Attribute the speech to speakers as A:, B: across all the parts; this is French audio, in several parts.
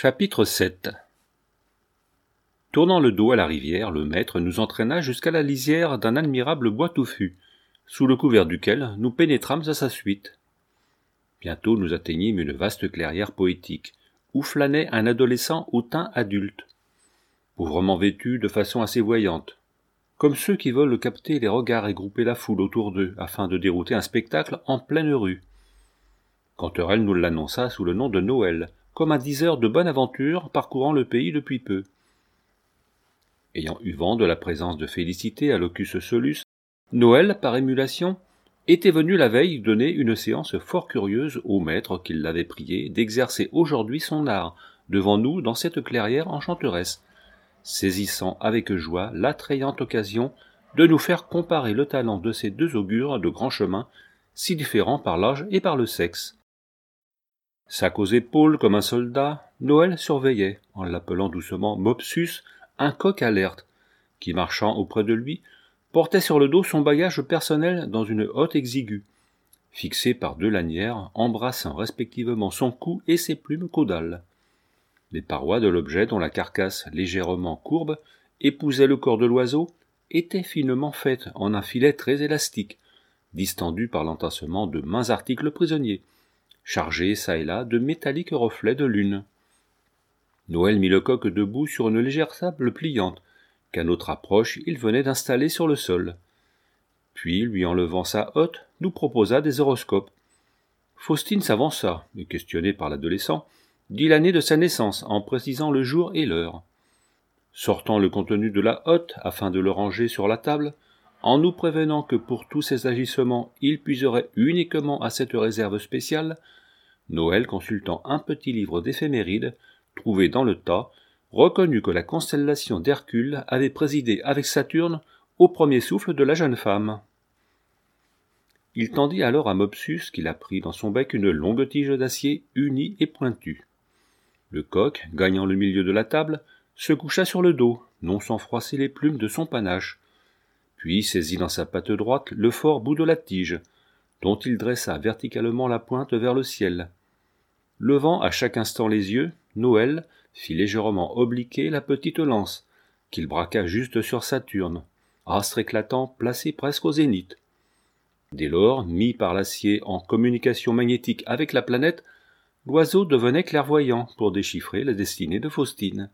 A: Chapitre 7. Tournant le dos à la rivière, le maître nous entraîna jusqu'à la lisière d'un admirable bois touffu, sous le couvert duquel nous pénétrâmes à sa suite. Bientôt nous atteignîmes une vaste clairière poétique, où flânait un adolescent au teint adulte, pauvrement vêtu de façon assez voyante, comme ceux qui veulent capter les regards et grouper la foule autour d'eux afin de dérouter un spectacle en pleine rue. Canterelle nous l'annonça sous le nom de Noël, comme un diseur de bonne aventure parcourant le pays depuis peu. Ayant eu vent de la présence de Félicité à Locus Solus, Noël, par émulation, était venu la veille donner une séance fort curieuse au maître qui l'avait prié d'exercer aujourd'hui son art devant nous dans cette clairière enchanteresse, saisissant avec joie l'attrayante occasion de nous faire comparer le talent de ces deux augures de grand chemin, si différents par l'âge et par le sexe. Sac aux épaules comme un soldat, Noël surveillait, en l'appelant doucement Mopsus, un coq alerte, qui, marchant auprès de lui, portait sur le dos son bagage personnel dans une hotte exiguë, fixée par deux lanières embrassant respectivement son cou et ses plumes caudales. Les parois de l'objet, dont la carcasse légèrement courbe épousait le corps de l'oiseau, étaient finement faites en un filet très élastique, distendu par l'entassement de mains articles prisonniers, chargés çà et là de métalliques reflets de lune. Noël mit le coq debout sur une légère table pliante, qu'à notre approche il venait d'installer sur le sol. Puis, lui enlevant sa hotte, nous proposa des horoscopes. Faustine s'avança, et questionnée par l'adolescent, dit l'année de sa naissance en précisant le jour et l'heure. Sortant le contenu de la hotte afin de le ranger sur la table, en nous prévenant que pour tous ses agissements il puiserait uniquement à cette réserve spéciale, Noël, consultant un petit livre d'éphémérides, trouvé dans le tas, reconnut que la constellation d'Hercule avait présidé avec Saturne au premier souffle de la jeune femme. Il tendit alors à Mopsus, qui la prit dans son bec une longue tige d'acier unie et pointue. Le coq, gagnant le milieu de la table, se coucha sur le dos, non sans froisser les plumes de son panache, puis saisit dans sa patte droite le fort bout de la tige, dont il dressa verticalement la pointe vers le ciel. Levant à chaque instant les yeux, Noël fit légèrement obliquer la petite lance, qu'il braqua juste sur Saturne, astre éclatant placé presque au zénith. Dès lors, mis par l'acier en communication magnétique avec la planète, l'oiseau devenait clairvoyant pour déchiffrer la destinée de Faustine.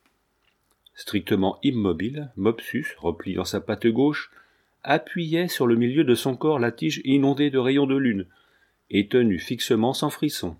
A: Strictement immobile, Mopsus, repliant sa patte gauche, appuyait sur le milieu de son corps la tige inondée de rayons de lune, et tenu fixement sans frisson.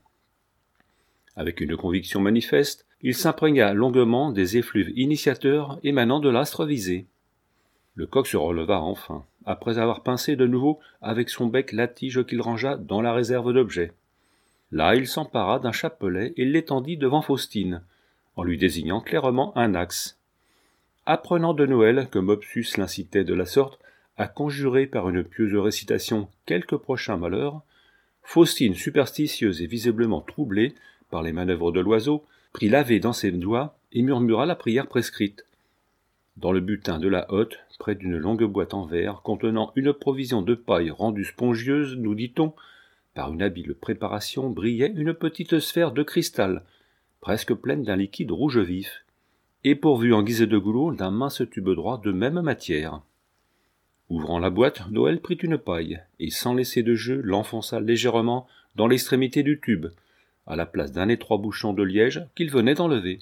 A: Avec une conviction manifeste, il s'imprégna longuement des effluves initiateurs émanant de l'astre visé. Le coq se releva enfin, après avoir pincé de nouveau avec son bec la tige qu'il rangea dans la réserve d'objets. Là, il s'empara d'un chapelet et l'étendit devant Faustine, en lui désignant clairement un axe. Apprenant de Noël que Mopsus l'incitait de la sorte à conjurer par une pieuse récitation quelque prochain malheur, Faustine, superstitieuse et visiblement troublée par les manœuvres de l'oiseau, prit l'ave dans ses doigts et murmura la prière prescrite. Dans le butin de la hotte, près d'une longue boîte en verre contenant une provision de paille rendue spongieuse, nous dit-on, par une habile préparation, brillait une petite sphère de cristal, presque pleine d'un liquide rouge vif, et pourvue en guise de goulot d'un mince tube droit de même matière. Ouvrant la boîte, Noël prit une paille, et sans laisser de jeu, l'enfonça légèrement dans l'extrémité du tube, à la place d'un étroit bouchon de liège qu'il venait d'enlever.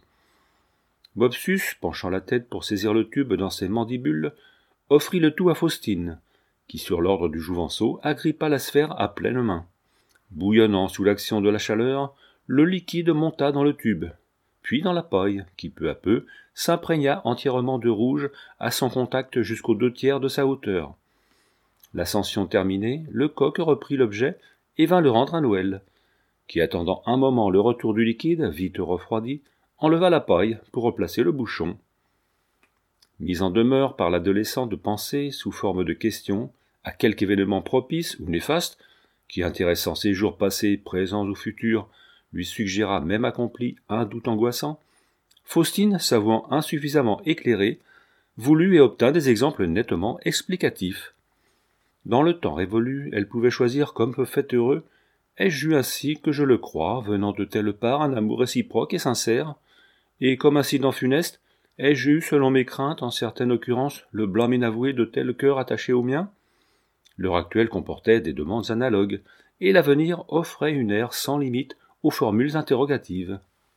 A: Mopsus, penchant la tête pour saisir le tube dans ses mandibules, offrit le tout à Faustine, qui, sur l'ordre du jouvenceau, agrippa la sphère à pleine main. Bouillonnant sous l'action de la chaleur, le liquide monta dans le tube, puis dans la paille, qui peu à peu s'imprégna entièrement de rouge à son contact jusqu'aux 2/3 de sa hauteur. L'ascension terminée, le coq reprit l'objet et vint le rendre à Noël, qui, attendant un moment le retour du liquide, vite refroidi, enleva la paille pour replacer le bouchon. Mis en demeure par l'adolescent de penser, sous forme de question, à quelque événement propice ou néfaste, qui, intéressant ses jours passés, présents ou futurs, lui suggéra même accompli un doute angoissant, Faustine, s'avouant insuffisamment éclairée, voulut et obtint des exemples nettement explicatifs. Dans le temps révolu, elle pouvait choisir comme fait heureux, Ai-je eu ainsi que je le crois, venant de telle part, un amour réciproque et sincère, et comme incident funeste, ai-je eu, selon mes craintes, en certaines occurrences, le blâme inavoué de tel cœur attaché au mien? L'heure actuelle comportait des demandes analogues, et l'avenir offrait une ère sans limite aux formules interrogatives.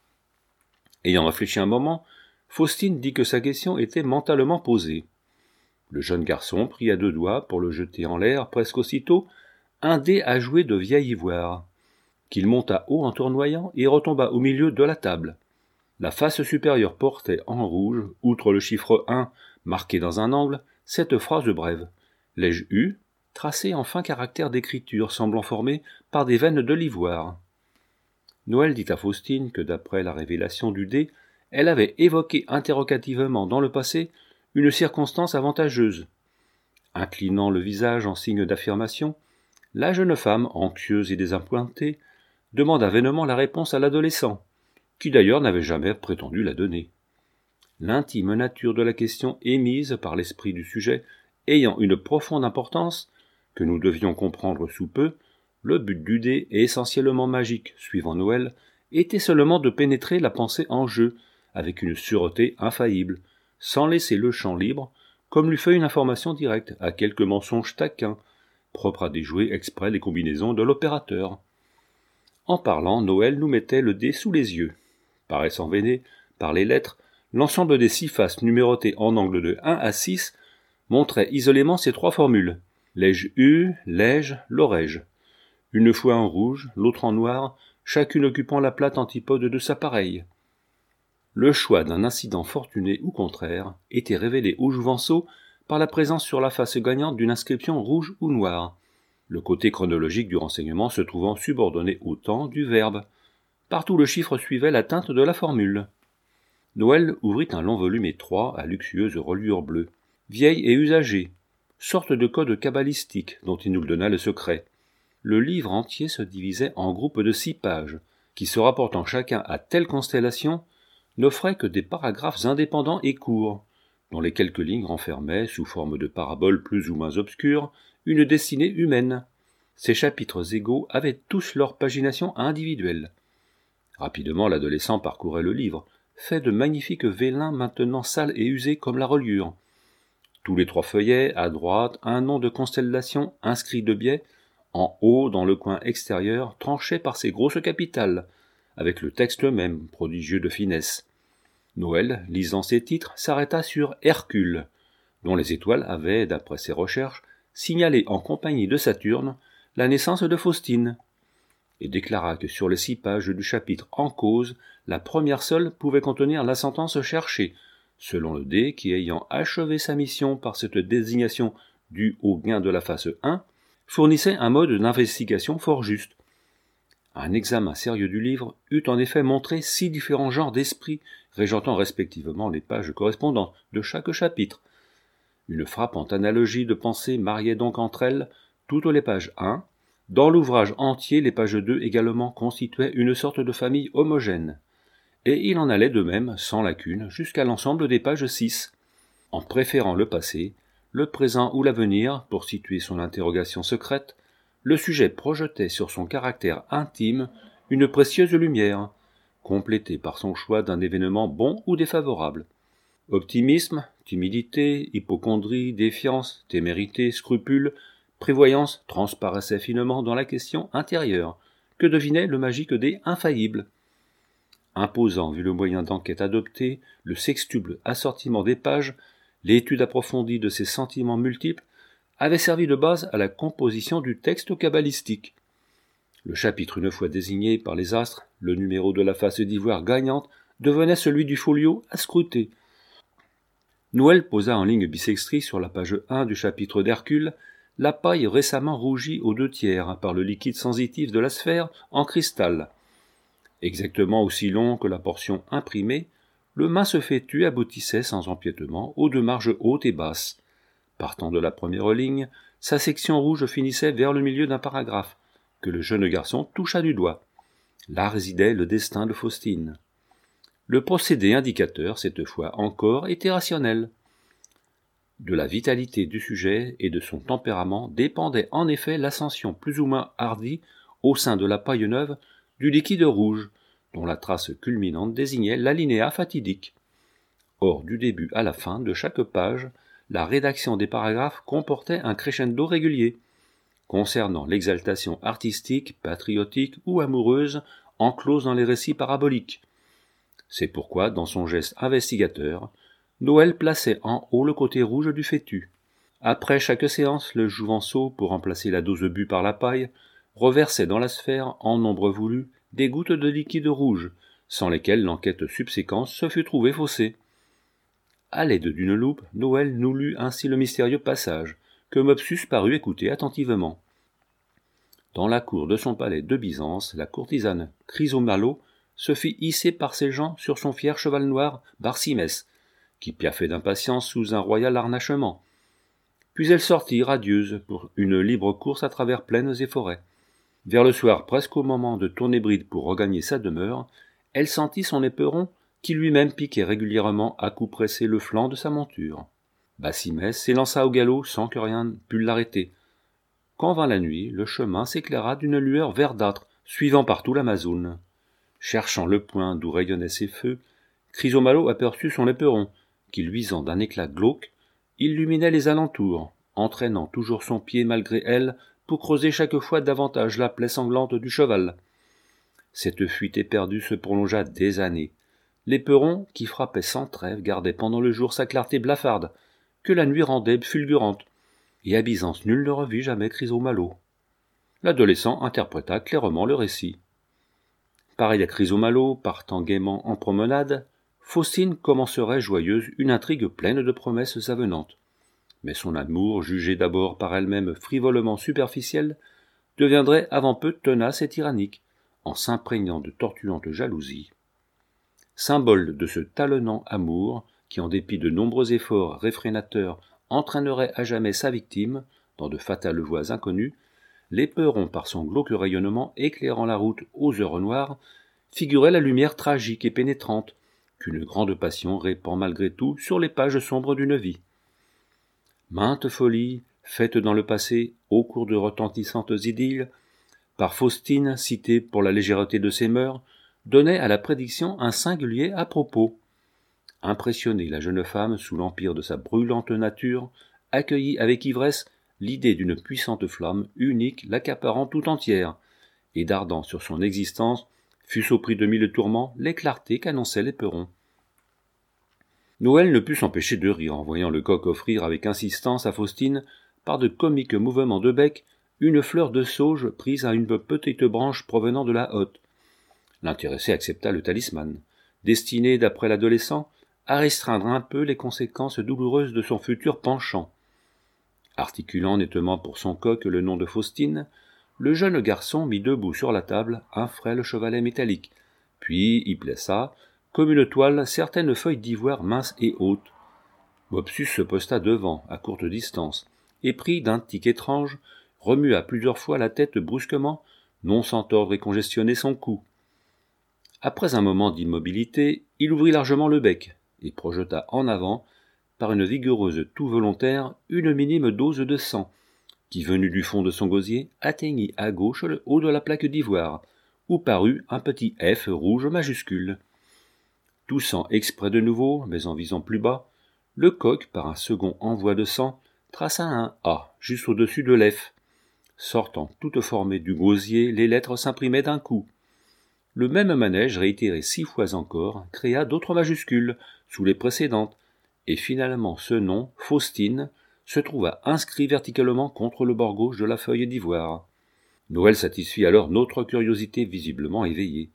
A: Ayant réfléchi un moment, Faustine dit que sa question était mentalement posée. Le jeune garçon prit à deux doigts, pour le jeter en l'air presque aussitôt, un dé à jouer de vieil ivoire, qu'il monta haut en tournoyant et retomba au milieu de la table. La face supérieure portait en rouge, outre le chiffre 1 marqué dans un angle, cette phrase brève. L'ai-je eu, tracée en fin caractère d'écriture semblant formée par des veines de l'ivoire. Noël dit à Faustine que d'après la révélation du dé, elle avait évoqué interrogativement dans le passé une circonstance avantageuse. Inclinant le visage en signe d'affirmation, la jeune femme, anxieuse et désappointée, demanda vainement la réponse à l'adolescent, qui d'ailleurs n'avait jamais prétendu la donner. L'intime nature de la question émise par l'esprit du sujet ayant une profonde importance, que nous devions comprendre sous peu, le but du dé, essentiellement magique, suivant Noël, était seulement de pénétrer la pensée en jeu, avec une sûreté infaillible, sans laisser le champ libre, comme l'eût fait une information directe, à quelque mensonge taquin, propre à déjouer exprès les combinaisons de l'opérateur. En parlant, Noël nous mettait le dé sous les yeux. Paraissant veiné par les lettres, l'ensemble des 6 faces numérotées en angle de 1 à 6 montrait isolément ces 3 formules. L'ai-je eu, l'ai-je, l'aurais-je. Une fois en rouge, l'autre en noir, chacune occupant la plate antipode de sa pareille. Le choix d'un incident fortuné ou contraire était révélé au jouvenceau par la présence sur la face gagnante d'une inscription rouge ou noire, le côté chronologique du renseignement se trouvant subordonné au temps du verbe. Partout le chiffre suivait la teinte de la formule. Noël ouvrit un long volume étroit à luxueuse reliure bleue, vieille et usagée, sorte de code cabalistique dont il nous donna le secret. Le livre entier se divisait en groupes de 6 pages, qui se rapportant chacun à telle constellation, n'offraient que des paragraphes indépendants et courts, dont les quelques lignes renfermaient, sous forme de paraboles plus ou moins obscures, une destinée humaine. Ces chapitres égaux avaient tous leur pagination individuelle. Rapidement, l'adolescent parcourait le livre, fait de magnifiques vélins maintenant sales et usés comme la reliure. Tous les 3 feuillets, à droite, un nom de constellation inscrit de biais, en haut, dans le coin extérieur, tranché par ses grosses capitales, avec le texte même, prodigieux de finesse. Noël, lisant ces titres, s'arrêta sur Hercule, dont les étoiles avaient, d'après ses recherches, signalé en compagnie de Saturne la naissance de Faustine, et déclara que sur les 6 pages du chapitre en cause, la première seule pouvait contenir la sentence cherchée, selon le dé qui, ayant achevé sa mission par cette désignation due au gain de la face 1, fournissait un mode d'investigation fort juste. Un examen sérieux du livre eût en effet montré 6 différents genres d'esprits régentant respectivement les pages correspondantes de chaque chapitre. Une frappante analogie de pensée mariait donc entre elles toutes les pages 1. Dans l'ouvrage entier, les pages 2 également constituaient une sorte de famille homogène. Et il en allait de même, sans lacune, jusqu'à l'ensemble des pages 6. En préférant le passé, le présent ou l'avenir, pour situer son interrogation secrète, le sujet projetait sur son caractère intime une précieuse lumière, complétée par son choix d'un événement bon ou défavorable. Optimisme, timidité, hypocondrie, défiance, témérité, scrupule, prévoyance transparaissaient finement dans la question intérieure, que devinait le magique dé infaillible. Imposant, vu le moyen d'enquête adopté, le sextuple assortiment des pages, l'étude approfondie de ses sentiments multiples, avait servi de base à la composition du texte cabalistique. Le chapitre une fois désigné par les astres, le numéro de la face d'ivoire gagnante, devenait celui du folio à scruter. Noël posa en ligne bissextrique sur la page 1 du chapitre d'Hercule la paille récemment rougie aux 2/3 par le liquide sensitif de la sphère en cristal. Exactement aussi long que la portion imprimée, le mince fétu aboutissait sans empiétement aux 2 marges hautes et basses. Partant de la première ligne, sa section rouge finissait vers le milieu d'un paragraphe, que le jeune garçon toucha du doigt. Là résidait le destin de Faustine. Le procédé indicateur, cette fois encore, était rationnel. De la vitalité du sujet et de son tempérament dépendait en effet l'ascension plus ou moins hardie au sein de la paille neuve, du liquide rouge, dont la trace culminante désignait l'alinéa fatidique. Or, du début à la fin de chaque page, la rédaction des paragraphes comportait un crescendo régulier, concernant l'exaltation artistique, patriotique ou amoureuse enclose dans les récits paraboliques. C'est pourquoi, dans son geste investigateur, Noël plaçait en haut le côté rouge du fétu. Après chaque séance, le Jouvenceau, pour remplacer la dose bue par la paille, reversait dans la sphère, en nombre voulu, des gouttes de liquide rouge, sans lesquelles l'enquête subséquente se fut trouvée faussée. À l'aide d'une loupe, Noël nous lut ainsi le mystérieux passage, que Mopsus parut écouter attentivement. Dans la cour de son palais de Byzance, la courtisane Chrysomalo se fit hisser par ses gens sur son fier cheval noir Barsimès, qui piaffait d'impatience sous un royal harnachement. Puis elle sortit radieuse pour une libre course à travers plaines et forêts. Vers le soir, presque au moment de tourner bride pour regagner sa demeure, elle sentit son éperon qui lui-même piquait régulièrement à coups pressés le flanc de sa monture. Barsimès s'élança au galop sans que rien pût l'arrêter. Quand vint la nuit, le chemin s'éclaira d'une lueur verdâtre, suivant partout l'Amazone. Cherchant le point d'où rayonnaient ses feux, Chrysomalo aperçut son éperon, qui, luisant d'un éclat glauque, illuminait les alentours, entraînant toujours son pied malgré elle pour creuser chaque fois davantage la plaie sanglante du cheval. Cette fuite éperdue se prolongea des années. L'éperon, qui frappait sans trêve, gardait pendant le jour sa clarté blafarde, que la nuit rendait fulgurante, et à Byzance nul ne revit jamais Chrysomalo. L'adolescent interpréta clairement le récit. Pareil à Chrysomalo, partant gaiement en promenade, Faustine commencerait joyeuse une intrigue pleine de promesses avenantes. Mais son amour, jugé d'abord par elle-même frivolement superficiel, deviendrait avant peu tenace et tyrannique, en s'imprégnant de tortuantes jalousies. Symbole de ce talonnant amour, qui en dépit de nombreux efforts réfrénateurs entraînerait à jamais sa victime, dans de fatales voies inconnues, l'éperon par son glauque rayonnement éclairant la route aux heures noires, figurait la lumière tragique et pénétrante, qu'une grande passion répand malgré tout sur les pages sombres d'une vie. Maintes folies, faites dans le passé, au cours de retentissantes idylles, par Faustine, citée pour la légèreté de ses mœurs, donnaient à la prédiction un singulier à propos. Impressionnée, la jeune femme, sous l'empire de sa brûlante nature, accueillit avec ivresse l'idée d'une puissante flamme unique l'accaparant tout entière, et dardant sur son existence, fût-ce au prix de 1000 tourments, les clartés qu'annonçait l'éperon. Noël ne put s'empêcher de rire en voyant le coq offrir avec insistance à Faustine, par de comiques mouvements de bec, une fleur de sauge prise à une petite branche provenant de la hotte. L'intéressé accepta le talisman, destiné, d'après l'adolescent, à restreindre un peu les conséquences douloureuses de son futur penchant. Articulant nettement pour son coq le nom de Faustine, le jeune garçon mit debout sur la table un frêle chevalet métallique, puis y plaça, comme une toile, certaines feuilles d'ivoire minces et hautes. Mopsus se posta devant, à courte distance, et pris d'un tic étrange, remua plusieurs fois la tête brusquement, non sans tordre et congestionner son cou. Après un moment d'immobilité, il ouvrit largement le bec, et projeta en avant, par une vigoureuse toux volontaire, une minime dose de sang, qui, venue du fond de son gosier, atteignit à gauche le haut de la plaque d'ivoire, où parut un petit F rouge majuscule. Toussant exprès de nouveau, mais en visant plus bas, le coq, par un second envoi de sang, traça un A juste au-dessus de l'F. Sortant toutes formées du gosier, les lettres s'imprimaient d'un coup. Le même manège, réitéré 6 fois encore, créa d'autres majuscules, sous les précédentes, et finalement ce nom, Faustine, se trouva inscrit verticalement contre le bord gauche de la feuille d'ivoire. Noël satisfit alors notre curiosité visiblement éveillée.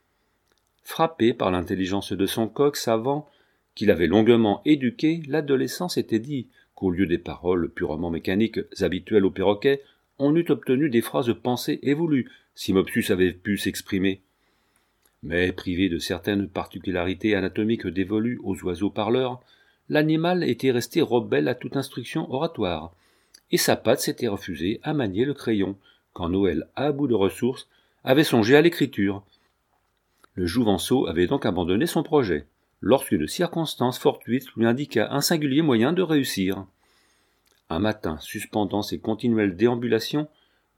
A: Frappé par l'intelligence de son coq savant, qu'il avait longuement éduqué, l'adolescent s'était dit qu'au lieu des paroles purement mécaniques habituelles au perroquet, on eût obtenu des phrases pensées et voulues, si Mopsus avait pu s'exprimer. Mais privé de certaines particularités anatomiques dévolues aux oiseaux parleurs, l'animal était resté rebelle à toute instruction oratoire, et sa patte s'était refusée à manier le crayon, quand Noël, à bout de ressources, avait songé à l'écriture. Le Jouvenceau avait donc abandonné son projet, lorsqu'une circonstance fortuite lui indiqua un singulier moyen de réussir. Un matin, suspendant ses continuelles déambulations,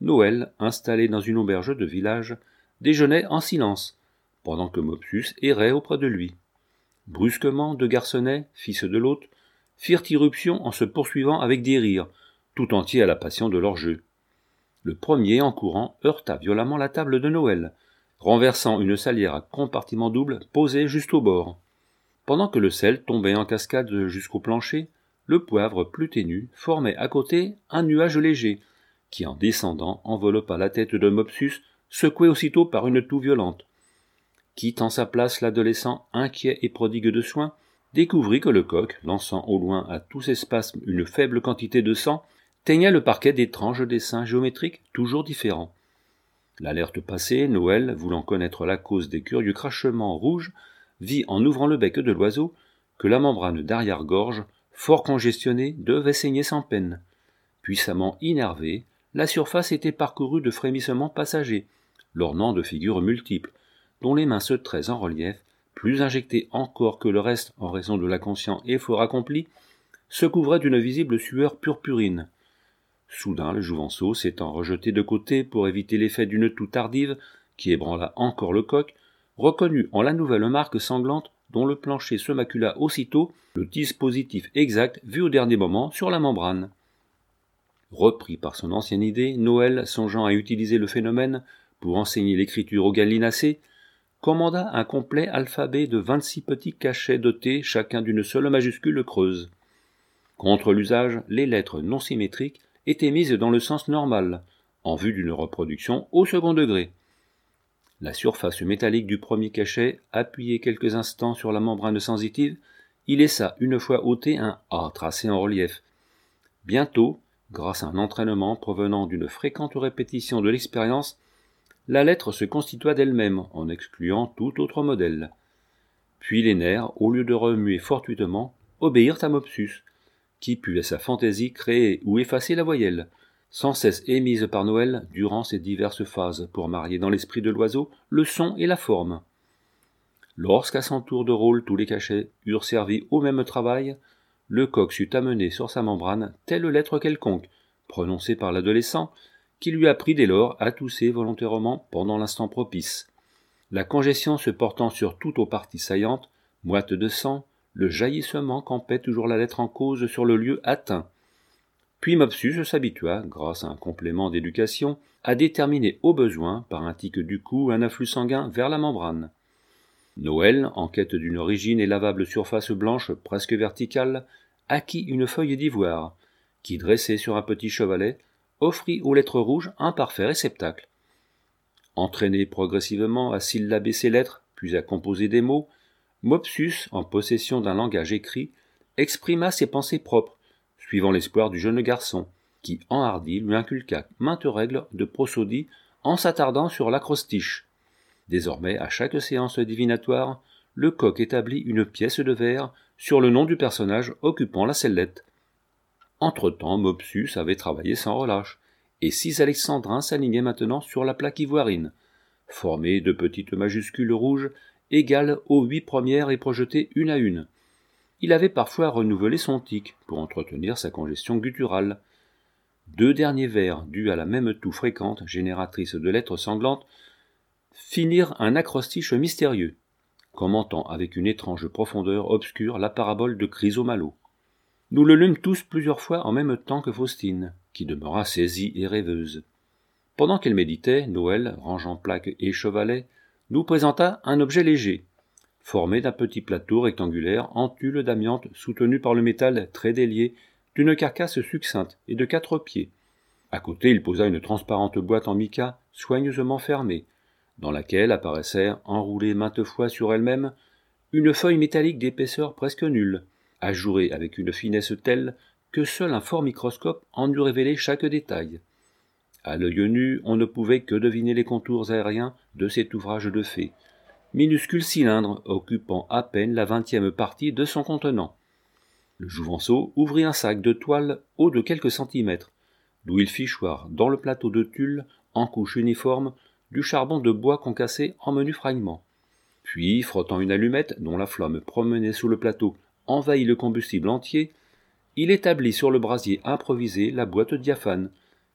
A: Noël, installé dans une auberge de village, déjeunait en silence, pendant que Mopsus errait auprès de lui. Brusquement, deux garçonnets, fils de l'hôte, firent irruption en se poursuivant avec des rires, tout entiers à la passion de leur jeu. Le premier, en courant, heurta violemment la table de Noël, renversant une salière à compartiment double posée juste au bord. Pendant que le sel tombait en cascade jusqu'au plancher, le poivre plus ténu formait à côté un nuage léger, qui en descendant enveloppa la tête de Mopsus, secoué aussitôt par une toux violente. Quittant sa place, l'adolescent, inquiet et prodigue de soins, découvrit que le coq, lançant au loin à tous ses spasmes une faible quantité de sang, teignait le parquet d'étranges dessins géométriques toujours différents. L'alerte passée, Noël, voulant connaître la cause des curieux crachements rouges, vit en ouvrant le bec de l'oiseau que la membrane d'arrière-gorge, fort congestionnée, devait saigner sans peine. Puissamment innervée, la surface était parcourue de frémissements passagers, l'ornant de figures multiples, dont les minces traits en relief, plus injectés encore que le reste en raison de l'inconscient effort accompli, se couvraient d'une visible sueur purpurine. Soudain, le jouvenceau, s'étant rejeté de côté pour éviter l'effet d'une toux tardive, qui ébranla encore le coq, reconnut en la nouvelle marque sanglante dont le plancher se macula aussitôt le dispositif exact vu au dernier moment sur la membrane. Repris par son ancienne idée, Noël, songeant à utiliser le phénomène pour enseigner l'écriture aux gallinacés, commanda un complet alphabet de 26 petits cachets dotés chacun d'une seule majuscule creuse. Contre l'usage, les lettres non symétriques étaient mises dans le sens normal, en vue d'une reproduction au second degré. La surface métallique du premier cachet, appuyée quelques instants sur la membrane sensitive, y laissa une fois ôté un A tracé en relief. Bientôt, grâce à un entraînement provenant d'une fréquente répétition de l'expérience, la lettre se constitua d'elle-même, en excluant tout autre modèle. Puis les nerfs, au lieu de remuer fortuitement, obéirent à Mopsus, qui put à sa fantaisie créer ou effacer la voyelle, sans cesse émise par Noël durant ses diverses phases, pour marier dans l'esprit de l'oiseau le son et la forme. Lorsqu'à son tour de rôle tous les cachets eurent servi au même travail, le coq sut amener sur sa membrane telle lettre quelconque, prononcée par l'adolescent, qui lui apprit dès lors à tousser volontairement pendant l'instant propice. La congestion se portant sur toutes aux parties saillantes, moites de sang, le jaillissement campait toujours la lettre en cause sur le lieu atteint. Puis Mopsus s'habitua, grâce à un complément d'éducation, à déterminer au besoin, par un tic du cou, un afflux sanguin vers la membrane. Noël, en quête d'une rigide et lavable surface blanche presque verticale, acquit une feuille d'ivoire, qui, dressée sur un petit chevalet, offrit aux lettres rouges un parfait réceptacle. Entraîné progressivement à syllaber ses lettres, puis à composer des mots, Mopsus, en possession d'un langage écrit, exprima ses pensées propres, suivant l'espoir du jeune garçon, qui, enhardi, lui inculqua maintes règles de prosodie en s'attardant sur l'acrostiche. Désormais, à chaque séance divinatoire, le coq établit une pièce de vers sur le nom du personnage occupant la sellette. Entre-temps, Mopsus avait travaillé sans relâche, et 6 alexandrins s'alignaient maintenant sur la plaque ivoirine, formée de petites majuscules rouges égales aux 8 premières et projetées une à une. Il avait parfois renouvelé son tic pour entretenir sa congestion gutturale. 2 derniers vers, dus à la même toux fréquente, génératrice de lettres sanglantes, finirent un acrostiche mystérieux, commentant avec une étrange profondeur obscure la parabole de Chrysomalo. Nous le lûmes tous plusieurs fois en même temps que Faustine, qui demeura saisie et rêveuse. Pendant qu'elle méditait, Noël, rangeant plaques et chevalets, nous présenta un objet léger, formé d'un petit plateau rectangulaire en tulle d'amiante soutenu par le métal très délié d'une carcasse succincte et de 4 pieds. À côté, il posa une transparente boîte en mica soigneusement fermée, dans laquelle apparaissait, enroulée maintes fois sur elle-même, une feuille métallique d'épaisseur presque nulle, ajourée avec une finesse telle que seul un fort microscope en eût révélé chaque détail. À l'œil nu, on ne pouvait que deviner les contours aériens de cet ouvrage de fée, minuscule cylindre occupant à peine la 20e partie de son contenant. Le jouvenceau ouvrit un sac de toile haut de quelques centimètres, d'où il fit choir dans le plateau de tulle, en couche uniforme, du charbon de bois concassé en menus fragments. Puis, frottant une allumette dont la flamme promenée sous le plateau envahit le combustible entier, il établit sur le brasier improvisé la boîte diaphane,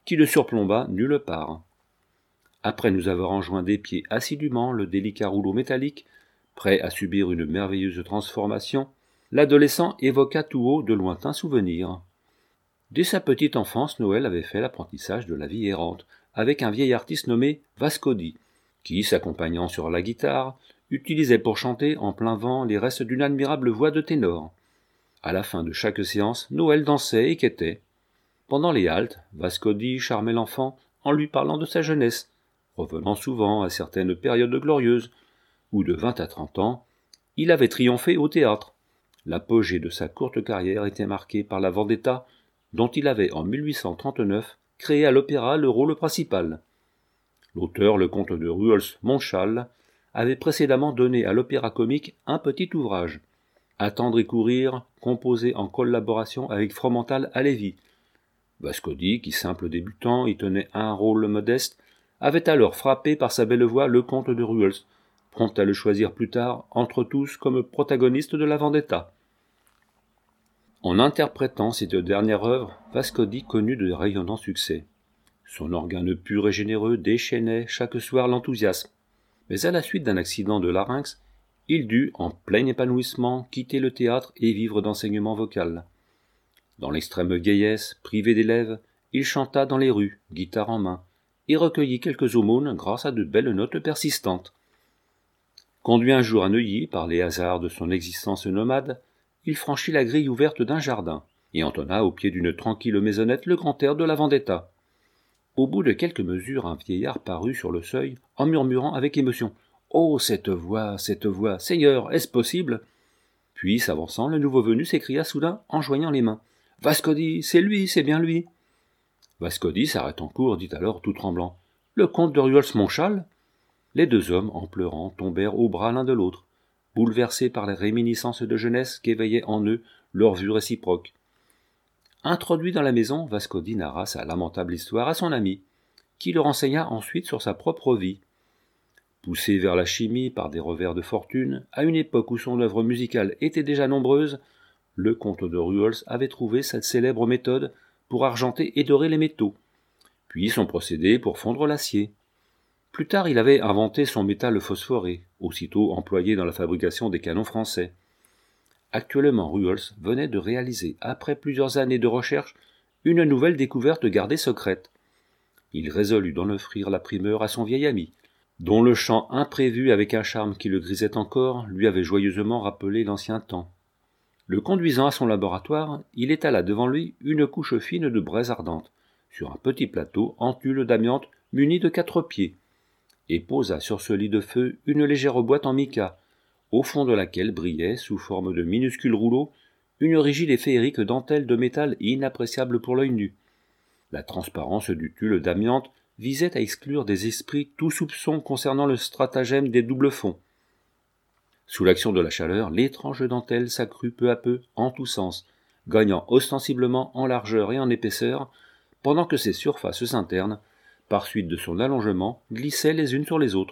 A: qui le surplomba nulle part. Après nous avoir enjoint d'épier assidûment le délicat rouleau métallique, prêt à subir une merveilleuse transformation, l'adolescent évoqua tout haut de lointains souvenirs. Dès sa petite enfance, Noël avait fait l'apprentissage de la vie errante, avec un vieil artiste nommé Vascodi, qui, s'accompagnant sur la guitare, utilisait pour chanter en plein vent les restes d'une admirable voix de ténor. À la fin de chaque séance, Noël dansait et quêtait. Pendant les haltes, Vascodi charmait l'enfant en lui parlant de sa jeunesse, revenant souvent à certaines périodes glorieuses, où de 20 à 30 ans, il avait triomphé au théâtre. L'apogée de sa courte carrière était marquée par la Vendetta, dont il avait en 1839 créé à l'opéra le rôle principal. L'auteur, le comte de Rueul's-Montchal, avait précédemment donné à l'opéra-comique un petit ouvrage, Attendre et courir, composé en collaboration avec Fromental à Lévis. Vascodi, qui simple débutant y tenait un rôle modeste, avait alors frappé par sa belle voix le comte de Rueul's, prompt à le choisir plus tard entre tous comme protagoniste de la Vendetta. En interprétant cette dernière œuvre, Vascodi connut de rayonnants succès. Son organe pur et généreux déchaînait chaque soir l'enthousiasme. Mais à la suite d'un accident de larynx, il dut, en plein épanouissement, quitter le théâtre et vivre d'enseignement vocal. Dans l'extrême vieillesse, privé d'élèves, il chanta dans les rues, guitare en main, et recueillit quelques aumônes grâce à de belles notes persistantes. Conduit un jour à Neuilly par les hasards de son existence nomade, il franchit la grille ouverte d'un jardin, et entonna au pied d'une tranquille maisonnette le grand air de la Vendetta. Au bout de quelques mesures, un vieillard parut sur le seuil, en murmurant avec émotion « Oh, cette voix, Seigneur, est-ce possible ?» Puis, s'avançant, le nouveau venu s'écria soudain en joignant les mains « Vascodi, c'est lui, c'est bien lui !» Vascodi, s'arrêtant court, dit alors tout tremblant « Le comte de Rueul's-Montchal ?» Les deux hommes, en pleurant, tombèrent au bras l'un de l'autre, bouleversés par les réminiscences de jeunesse qu'éveillait en eux leur vue réciproque. Introduit dans la maison, Vascodi narra sa lamentable histoire à son ami, qui le renseigna ensuite sur sa propre vie. Poussé vers la chimie par des revers de fortune, à une époque où son œuvre musicale était déjà nombreuse, le comte de Rueul's avait trouvé cette célèbre méthode pour argenter et dorer les métaux, puis son procédé pour fondre l'acier. Plus tard, il avait inventé son métal phosphoré, aussitôt employé dans la fabrication des canons français. Actuellement, Rueul's venait de réaliser, après plusieurs années de recherche, une nouvelle découverte gardée secrète. Il résolut d'en offrir la primeur à son vieil ami, dont le chant imprévu avec un charme qui le grisait encore lui avait joyeusement rappelé l'ancien temps. Le conduisant à son laboratoire, il étala devant lui une couche fine de braise ardente, sur un petit plateau en tulle d'amiante muni de 4 pieds, et posa sur ce lit de feu une légère boîte en mica, au fond de laquelle brillait, sous forme de minuscules rouleaux, une rigide et féerique dentelle de métal inappréciable pour l'œil nu. La transparence du tulle d'amiante visait à exclure des esprits tout soupçon concernant le stratagème des doubles fonds. Sous l'action de la chaleur, l'étrange dentelle s'accrut peu à peu en tous sens, gagnant ostensiblement en largeur et en épaisseur, pendant que ses surfaces internes, par suite de son allongement, glissaient les unes sur les autres.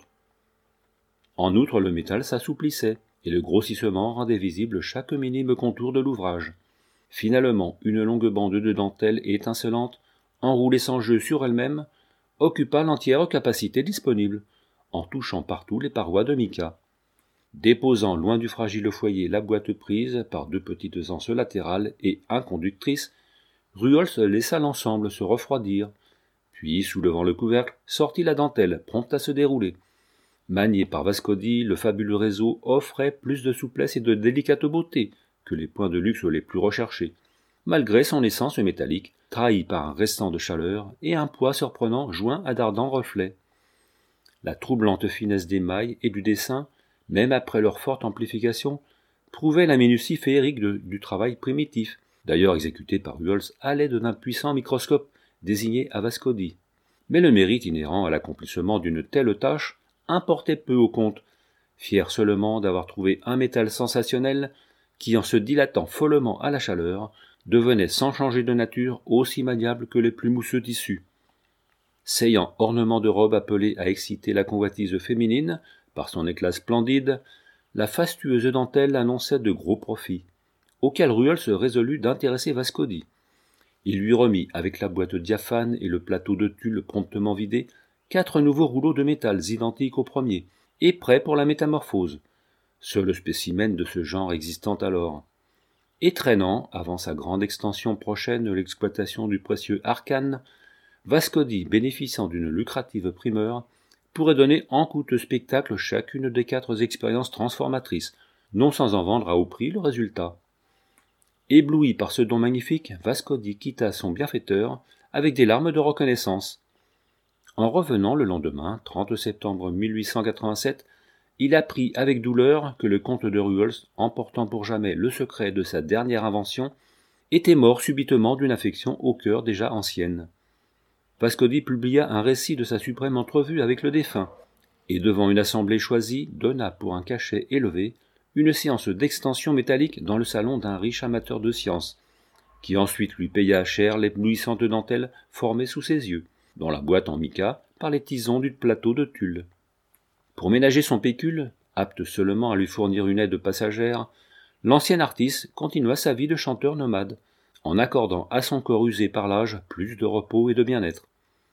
A: En outre, le métal s'assouplissait, et le grossissement rendait visible chaque minime contour de l'ouvrage. Finalement, une longue bande de dentelle étincelante, enroulée sans jeu sur elle-même, occupa l'entière capacité disponible, en touchant partout les parois de mica. Déposant loin du fragile foyer la boîte prise par 2 petites anses latérales et inconductrices, Rueul's laissa l'ensemble se refroidir, puis, soulevant le couvercle, sortit la dentelle, prompte à se dérouler. Manié par Vascodi, le fabuleux réseau offrait plus de souplesse et de délicate beauté que les points de luxe les plus recherchés, malgré son essence métallique, trahi par un restant de chaleur et un poids surprenant joint à d'ardents reflets. La troublante finesse des mailles et du dessin, même après leur forte amplification, prouvait la minutie féerique du travail primitif, d'ailleurs exécuté par Rueul's à l'aide d'un puissant microscope désigné à Vascodi. Mais le mérite inhérent à l'accomplissement d'une telle tâche importait peu au comte, fier seulement d'avoir trouvé un métal sensationnel qui, en se dilatant follement à la chaleur, devenait sans changer de nature aussi maniable que les plus mousseux tissus. Saillant ornement de robe appelé à exciter la convoitise féminine par son éclat splendide, la fastueuse dentelle annonçait de gros profits, auxquels Rueul's résolut d'intéresser Vascodi. Il lui remit, avec la boîte diaphane et le plateau de tulle promptement vidé, 4 nouveaux rouleaux de métal identiques au premier, et prêts pour la métamorphose, seul spécimen de ce genre existant alors. Et traînant, avant sa grande extension prochaine de l'exploitation du précieux arcane, Vascodi, bénéficiant d'une lucrative primeur, pourrait donner en coûteux spectacle chacune des 4 expériences transformatrices, non sans en vendre à haut prix le résultat. Ébloui par ce don magnifique, Vascodi quitta son bienfaiteur avec des larmes de reconnaissance. En revenant le lendemain, 30 septembre 1887, il apprit avec douleur que le comte de Rueils, emportant pour jamais le secret de sa dernière invention, était mort subitement d'une affection au cœur déjà ancienne. Vascodi publia un récit de sa suprême entrevue avec le défunt, et devant une assemblée choisie, donna pour un cachet élevé une séance d'extension métallique dans le salon d'un riche amateur de sciences, qui ensuite lui paya cher l'éblouissante dentelle formée sous ses yeux, dans la boîte en mica par les tisons du plateau de tulle. Pour ménager son pécule, apte seulement à lui fournir une aide passagère, l'ancien artiste continua sa vie de chanteur nomade, en accordant à son corps usé par l'âge plus de repos et de bien-être.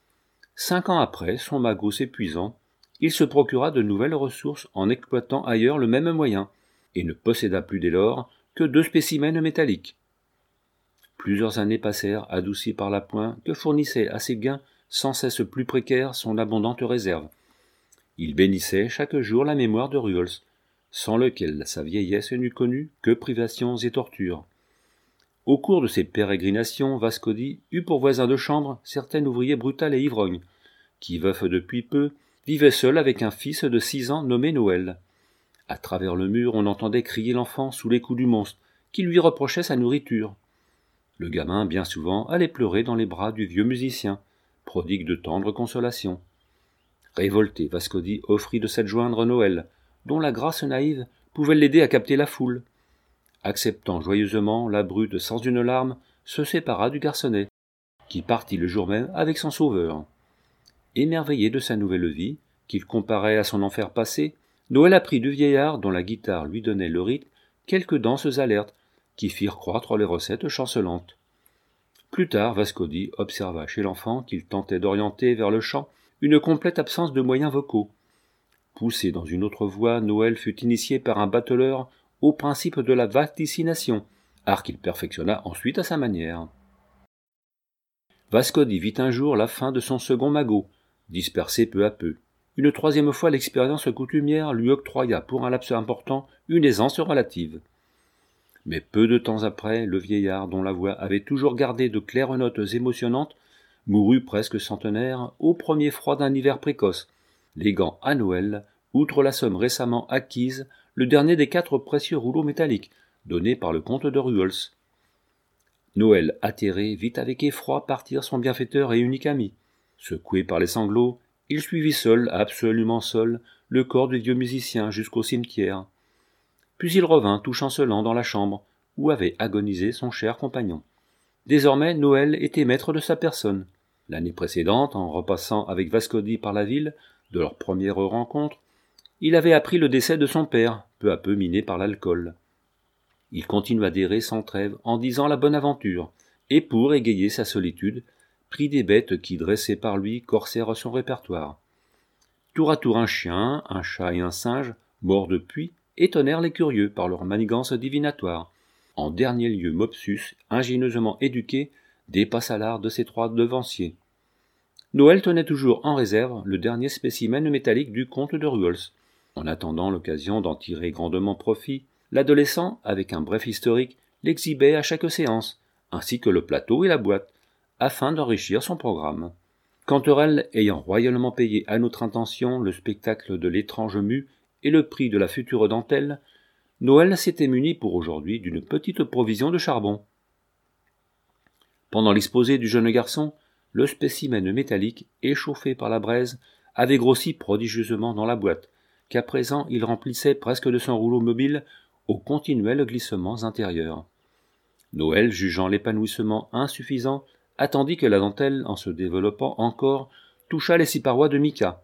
A: 5 ans après, son magot s'épuisant, il se procura de nouvelles ressources en exploitant ailleurs le même moyen, et ne posséda plus dès lors que 2 spécimens métalliques. Plusieurs années passèrent, adoucies par l'appoint que fournissait à ses gains sans cesse plus précaires son abondante réserve. Il bénissait chaque jour la mémoire de Rueils, sans lequel sa vieillesse n'eût connu que privations et tortures. Au cours de ses pérégrinations, Vascodi eut pour voisin de chambre certain ouvrier brutal et ivrogne, qui, veuf depuis peu, vivait seul avec un fils de 6 ans nommé Noël. À travers le mur, on entendait crier l'enfant sous les coups du monstre, qui lui reprochait sa nourriture. Le gamin, bien souvent, allait pleurer dans les bras du vieux musicien, prodigue de tendres consolations. Révolté, Vascodi offrit de s'adjoindre Noël, dont la grâce naïve pouvait l'aider à capter la foule. Acceptant joyeusement, la brute, sans une larme, se sépara du garçonnet, qui partit le jour même avec son sauveur. Émerveillé de sa nouvelle vie, qu'il comparait à son enfer passé, Noël apprit du vieillard, dont la guitare lui donnait le rythme, quelques danses alertes, qui firent croître les recettes chancelantes. Plus tard, Vascodi observa chez l'enfant qu'il tentait d'orienter vers le chant une complète absence de moyens vocaux. Poussé dans une autre voie, Noël fut initié par un bateleur au principe de la vaticination, art qu'il perfectionna ensuite à sa manière. Vascodi vit un jour la fin de son second magot, dispersé peu à peu. Une 3e fois l'expérience coutumière lui octroya pour un laps important une aisance relative. Mais peu de temps après, le vieillard, dont la voix avait toujours gardé de claires notes émotionnantes, mourut presque centenaire au premier froid d'un hiver précoce, léguant à Noël, outre la somme récemment acquise, le dernier des 4 précieux rouleaux métalliques, donnés par le comte de Rueils. Noël, atterré, vit avec effroi partir son bienfaiteur et unique ami. Secoué par les sanglots, il suivit seul, absolument seul, le corps du vieux musicien jusqu'au cimetière. Puis il revint tout chancelant dans la chambre où avait agonisé son cher compagnon. Désormais, Noël était maître de sa personne. L'année précédente, en repassant avec Vascodi par la ville, de leur première rencontre, il avait appris le décès de son père, peu à peu miné par l'alcool. Il continua d'errer sans trêve en disant la bonne aventure, et pour égayer sa solitude, prit des bêtes qui, dressées par lui, corsèrent son répertoire. Tour à tour un chien, un chat et un singe, morts depuis, étonnèrent les curieux par leur manigance divinatoire. En dernier lieu, Mopsus, ingénieusement éduqué, dépassa l'art de ses 3 devanciers. Noël tenait toujours en réserve le dernier spécimen métallique du comte de Rueils. En attendant l'occasion d'en tirer grandement profit, l'adolescent, avec un bref historique, l'exhibait à chaque séance, ainsi que le plateau et la boîte, afin d'enrichir son programme. Canterelle ayant royalement payé à notre intention le spectacle de l'étrange mue et le prix de la future dentelle, Noël s'était muni pour aujourd'hui d'une petite provision de charbon. Pendant l'exposé du jeune garçon, le spécimen métallique, échauffé par la braise, avait grossi prodigieusement dans la boîte, qu'à présent il remplissait presque de son rouleau mobile aux continuels glissements intérieurs. Noël, jugeant l'épanouissement insuffisant, attendit que la dentelle, en se développant encore, touchât les 6 parois de mica.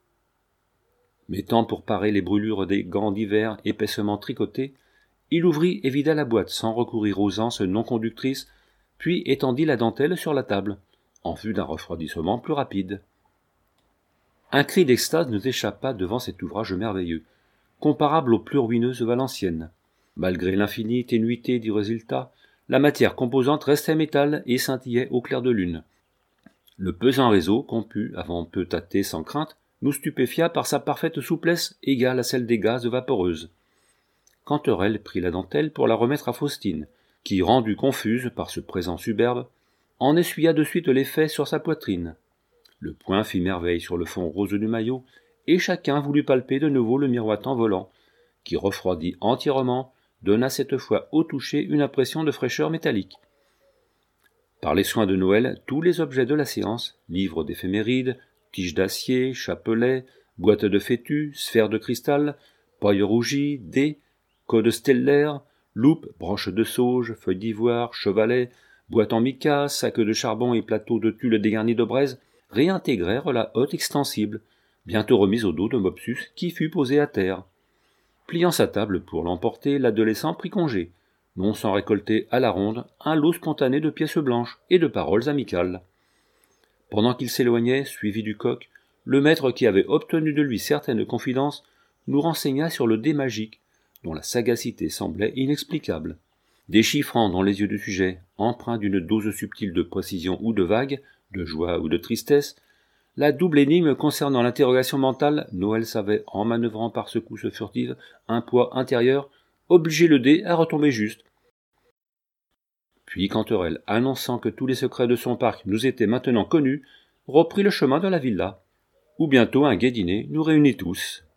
A: Mettant pour parer les brûlures des gants d'hiver épaissement tricotés, il ouvrit et vida la boîte sans recourir aux anses non conductrices, puis étendit la dentelle sur la table, en vue d'un refroidissement plus rapide. Un cri d'extase nous échappa devant cet ouvrage merveilleux, comparable aux plus ruineuses valenciennes. Malgré l'infinie ténuité du résultat, la matière composante restait métal et scintillait au clair de lune. Le pesant réseau, qu'on put, avant peu tâter sans crainte, nous stupéfia par sa parfaite souplesse égale à celle des gazes vaporeuses. Canterel prit la dentelle pour la remettre à Faustine, qui, rendue confuse par ce présent superbe, en essuya de suite l'effet sur sa poitrine. Le poing fit merveille sur le fond rose du maillot, et chacun voulut palper de nouveau le miroitant volant, qui, refroidi entièrement, donna cette fois au toucher une impression de fraîcheur métallique. Par les soins de Noël, tous les objets de la séance, livres d'éphémérides, tiges d'acier, chapelets, boîtes de fétu, sphères de cristal, paille rougie, dés, codes stellaires, loupes, branches de sauge, feuilles d'ivoire, chevalets, boîtes en mica, sacs de charbon et plateaux de tulle dégarnis de braise, réintégrèrent la hotte extensible, bientôt remise au dos de Mopsus, qui fut posé à terre. Pliant sa table pour l'emporter, l'adolescent prit congé, non sans récolter à la ronde un lot spontané de pièces blanches et de paroles amicales. Pendant qu'il s'éloignait, suivi du coq, le maître qui avait obtenu de lui certaines confidences nous renseigna sur le dé magique, dont la sagacité semblait inexplicable. Déchiffrant dans les yeux du sujet, empreint d'une dose subtile de précision ou de vague, de joie ou de tristesse, la double énigme concernant l'interrogation mentale, Noël savait, en manœuvrant par secousses furtives, un poids intérieur, obliger le dé à retomber juste. Puis Canterel, annonçant que tous les secrets de son parc nous étaient maintenant connus, reprit le chemin de la villa, où bientôt un gai dîner nous réunit tous.